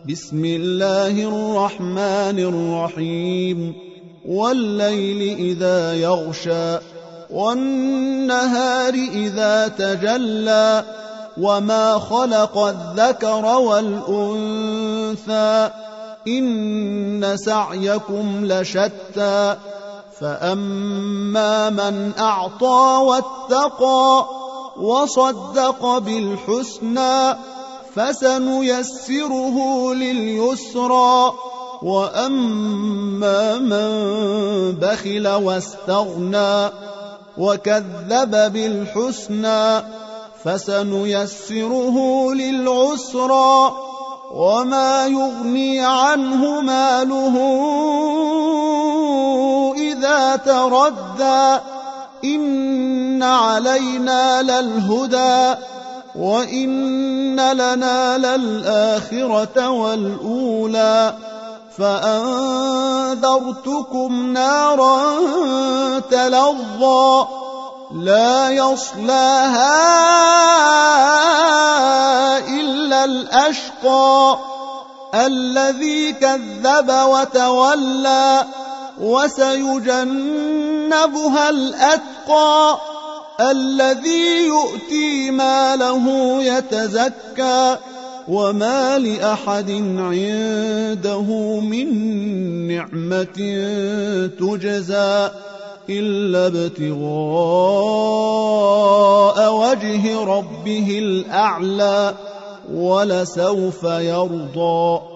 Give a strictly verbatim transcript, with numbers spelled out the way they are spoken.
بسم الله الرحمن الرحيم والليل إذا يغشى والنهار إذا تجلى وما خلق الذكر والأنثى إن سعيكم لشتى فأما من أعطى واتقى وصدق بالحسنى فسنيسره لليسرى وأما من بخل واستغنى وكذب بالحسنى فسنيسره للعسرى وما يغني عنه ماله إذا تردى إن علينا للهدى وإن لنا للآخرة والأولى فأنذرتكم نارا تلظى لا يصلاها إلا الأشقى الذي كذب وتولى وسيجنبها الأتقى الذي يؤتي ماله يتزكى وما لأحد عنده من نعمة تجزى إلا ابتغاء وجه ربه الأعلى ولسوف يرضى.